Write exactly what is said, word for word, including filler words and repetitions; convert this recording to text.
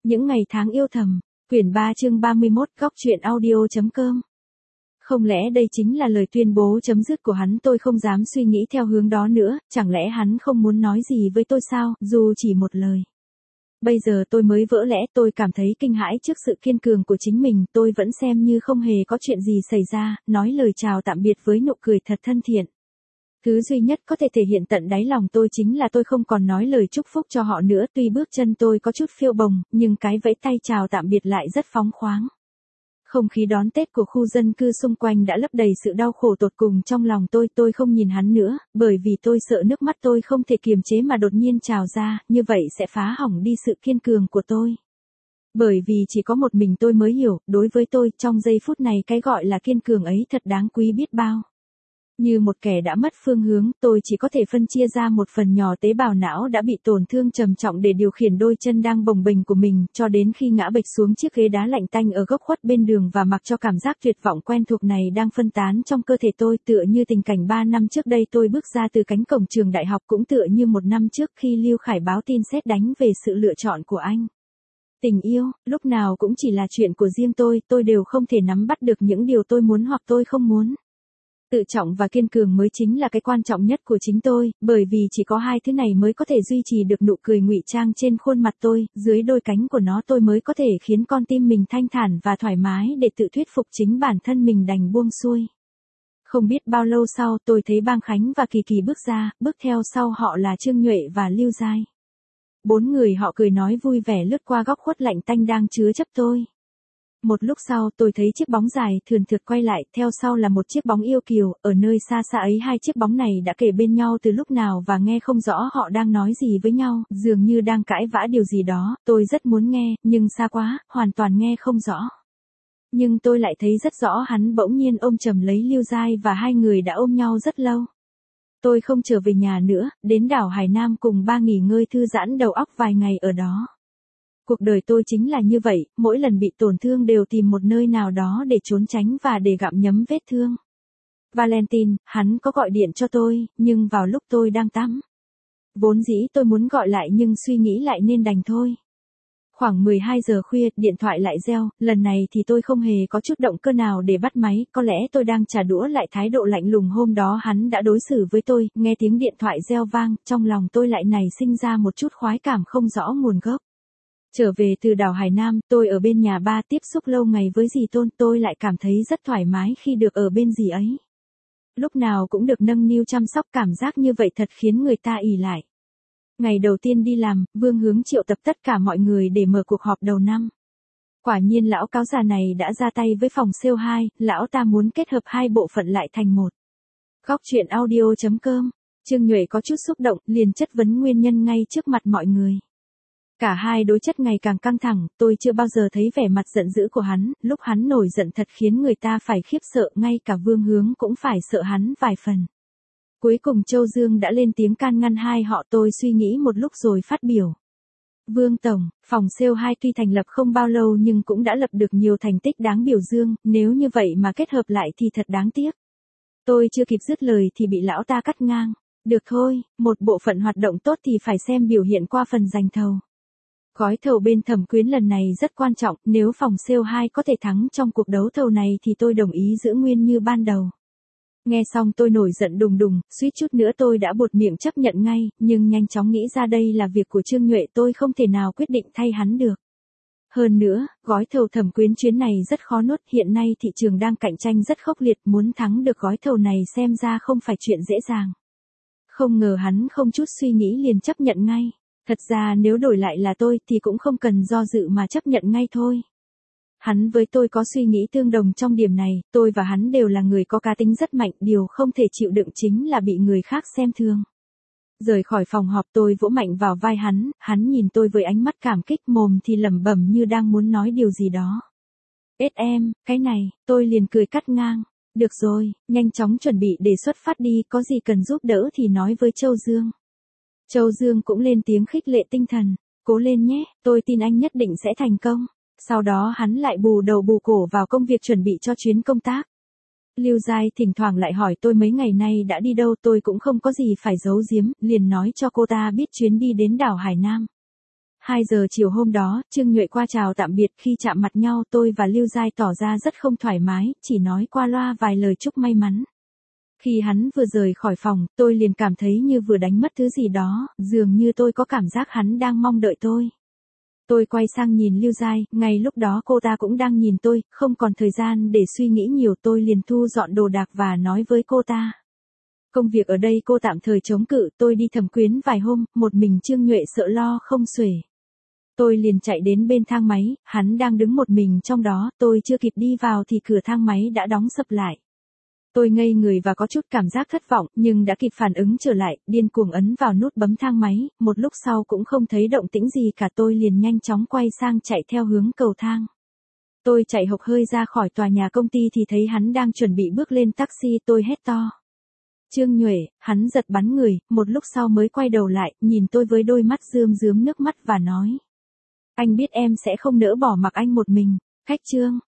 Những ngày tháng yêu thầm, quyển ba chương ba mươi mốt, góc truyện audio.com. Không lẽ đây chính là lời tuyên bố chấm dứt của hắn? Tôi không dám suy nghĩ theo hướng đó nữa, chẳng lẽ hắn không muốn nói gì với tôi sao, dù chỉ một lời. Bây giờ tôi mới vỡ lẽ, tôi cảm thấy kinh hãi trước sự kiên cường của chính mình, tôi vẫn xem như không hề có chuyện gì xảy ra, nói lời chào tạm biệt với nụ cười thật thân thiện. Thứ duy nhất có thể thể hiện tận đáy lòng tôi chính là tôi không còn nói lời chúc phúc cho họ nữa, tuy bước chân tôi có chút phiêu bồng, nhưng cái vẫy tay chào tạm biệt lại rất phóng khoáng. Không khí đón Tết của khu dân cư xung quanh đã lấp đầy sự đau khổ tột cùng trong lòng tôi, tôi không nhìn hắn nữa, bởi vì tôi sợ nước mắt tôi không thể kiềm chế mà đột nhiên trào ra, như vậy sẽ phá hỏng đi sự kiên cường của tôi. Bởi vì chỉ có một mình tôi mới hiểu, đối với tôi, trong giây phút này cái gọi là kiên cường ấy thật đáng quý biết bao. Như một kẻ đã mất phương hướng, tôi chỉ có thể phân chia ra một phần nhỏ tế bào não đã bị tổn thương trầm trọng để điều khiển đôi chân đang bồng bềnh của mình, cho đến khi ngã bệch xuống chiếc ghế đá lạnh tanh ở góc khuất bên đường và mặc cho cảm giác tuyệt vọng quen thuộc này đang phân tán trong cơ thể tôi, tựa như tình cảnh ba năm trước đây tôi bước ra từ cánh cổng trường đại học, cũng tựa như một năm trước khi Lưu Khải báo tin sét đánh về sự lựa chọn của anh. Tình yêu, lúc nào cũng chỉ là chuyện của riêng tôi, tôi đều không thể nắm bắt được những điều tôi muốn hoặc tôi không muốn. Tự trọng và kiên cường mới chính là cái quan trọng nhất của chính tôi, bởi vì chỉ có hai thứ này mới có thể duy trì được nụ cười ngụy trang trên khuôn mặt tôi, dưới đôi cánh của nó tôi mới có thể khiến con tim mình thanh thản và thoải mái để tự thuyết phục chính bản thân mình đành buông xuôi. Không biết bao lâu sau tôi thấy Bang Khánh và Kỳ Kỳ bước ra, bước theo sau họ là Trương Nhuệ và Lưu Giai. Bốn người họ cười nói vui vẻ lướt qua góc khuất lạnh tanh đang chứa chấp tôi. Một lúc sau tôi thấy chiếc bóng dài thườn thượt quay lại, theo sau là một chiếc bóng yêu kiều, ở nơi xa xa ấy hai chiếc bóng này đã kề bên nhau từ lúc nào và nghe không rõ họ đang nói gì với nhau, dường như đang cãi vã điều gì đó, tôi rất muốn nghe, nhưng xa quá, hoàn toàn nghe không rõ. Nhưng tôi lại thấy rất rõ hắn bỗng nhiên ôm chầm lấy Lưu Giai và hai người đã ôm nhau rất lâu. Tôi không trở về nhà nữa, đến đảo Hải Nam cùng ba nghỉ ngơi thư giãn đầu óc vài ngày ở đó. Cuộc đời tôi chính là như vậy, mỗi lần bị tổn thương đều tìm một nơi nào đó để trốn tránh và để gặm nhấm vết thương. Valentine, hắn có gọi điện cho tôi, nhưng vào lúc tôi đang tắm. Vốn dĩ tôi muốn gọi lại nhưng suy nghĩ lại nên đành thôi. Khoảng mười hai giờ khuya, điện thoại lại reo, lần này thì tôi không hề có chút động cơ nào để bắt máy, có lẽ tôi đang trả đũa lại thái độ lạnh lùng hôm đó hắn đã đối xử với tôi, nghe tiếng điện thoại reo vang, trong lòng tôi lại nảy sinh ra một chút khoái cảm không rõ nguồn gốc. Trở về từ đảo Hải Nam, tôi ở bên nhà ba tiếp xúc lâu ngày với dì Tôn, tôi lại cảm thấy rất thoải mái khi được ở bên dì ấy. Lúc nào cũng được nâng niu chăm sóc, cảm giác như vậy thật khiến người ta ỷ lại. Ngày đầu tiên đi làm, Vương Hướng triệu tập tất cả mọi người để mở cuộc họp đầu năm. Quả nhiên lão cáo già này đã ra tay với phòng sale hai, lão ta muốn kết hợp hai bộ phận lại thành một. Góc truyện audio.com, Trương Nhuệ có chút xúc động, liền chất vấn nguyên nhân ngay trước mặt mọi người. Cả hai đối chất ngày càng căng thẳng, tôi chưa bao giờ thấy vẻ mặt giận dữ của hắn, lúc hắn nổi giận thật khiến người ta phải khiếp sợ, ngay cả Vương Hướng cũng phải sợ hắn vài phần. Cuối cùng Châu Dương đã lên tiếng can ngăn hai họ, tôi suy nghĩ một lúc rồi phát biểu. Vương Tổng, phòng sale hai tuy thành lập không bao lâu nhưng cũng đã lập được nhiều thành tích đáng biểu dương, nếu như vậy mà kết hợp lại thì thật đáng tiếc. Tôi chưa kịp dứt lời thì bị lão ta cắt ngang. Được thôi, một bộ phận hoạt động tốt thì phải xem biểu hiện qua phần giành thầu. Gói thầu bên Thẩm Quyến lần này rất quan trọng, nếu phòng sale hai có thể thắng trong cuộc đấu thầu này thì tôi đồng ý giữ nguyên như ban đầu. Nghe xong tôi nổi giận đùng đùng, suýt chút nữa tôi đã buột miệng chấp nhận ngay, nhưng nhanh chóng nghĩ ra đây là việc của Trương Nhuệ, tôi không thể nào quyết định thay hắn được. Hơn nữa, gói thầu Thẩm Quyến chuyến này rất khó nuốt, hiện nay thị trường đang cạnh tranh rất khốc liệt, muốn thắng được gói thầu này xem ra không phải chuyện dễ dàng. Không ngờ hắn không chút suy nghĩ liền chấp nhận ngay. Thật ra nếu đổi lại là tôi thì cũng không cần do dự mà chấp nhận ngay thôi. Hắn với tôi có suy nghĩ tương đồng trong điểm này, tôi và hắn đều là người có cá tính rất mạnh, điều không thể chịu đựng chính là bị người khác xem thường. Rời khỏi phòng họp tôi vỗ mạnh vào vai hắn, hắn nhìn tôi với ánh mắt cảm kích, mồm thì lẩm bẩm như đang muốn nói điều gì đó. Ết em, cái này, tôi liền cười cắt ngang. Được rồi, nhanh chóng chuẩn bị để xuất phát đi, có gì cần giúp đỡ thì nói với Châu Dương. Châu Dương cũng lên tiếng khích lệ tinh thần, cố lên nhé, tôi tin anh nhất định sẽ thành công. Sau đó hắn lại bù đầu bù cổ vào công việc chuẩn bị cho chuyến công tác. Lưu Giai thỉnh thoảng lại hỏi tôi mấy ngày nay đã đi đâu, tôi cũng không có gì phải giấu giếm, liền nói cho cô ta biết chuyến đi đến đảo Hải Nam. hai giờ chiều hôm đó, Trương Nhuệ qua chào tạm biệt, khi chạm mặt nhau tôi và Lưu Giai tỏ ra rất không thoải mái, chỉ nói qua loa vài lời chúc may mắn. Khi hắn vừa rời khỏi phòng, tôi liền cảm thấy như vừa đánh mất thứ gì đó, dường như tôi có cảm giác hắn đang mong đợi tôi. Tôi quay sang nhìn Lưu Giai, ngay lúc đó cô ta cũng đang nhìn tôi, không còn thời gian để suy nghĩ nhiều, tôi liền thu dọn đồ đạc và nói với cô ta. Công việc ở đây cô tạm thời chống cự, tôi đi Thẩm Quyến vài hôm, một mình Trương Nhuệ sợ lo không xuể. Tôi liền chạy đến bên thang máy, hắn đang đứng một mình trong đó, tôi chưa kịp đi vào thì cửa thang máy đã đóng sập lại. Tôi ngây người và có chút cảm giác thất vọng, nhưng đã kịp phản ứng trở lại, điên cuồng ấn vào nút bấm thang máy, một lúc sau cũng không thấy động tĩnh gì cả, tôi liền nhanh chóng quay sang chạy theo hướng cầu thang. Tôi chạy hộc hơi ra khỏi tòa nhà công ty thì thấy hắn đang chuẩn bị bước lên taxi, tôi hét to. Trương Nhuệ, hắn giật bắn người, một lúc sau mới quay đầu lại, nhìn tôi với đôi mắt rơm rớm nước mắt và nói. Anh biết em sẽ không nỡ bỏ mặc anh một mình, khách Trương.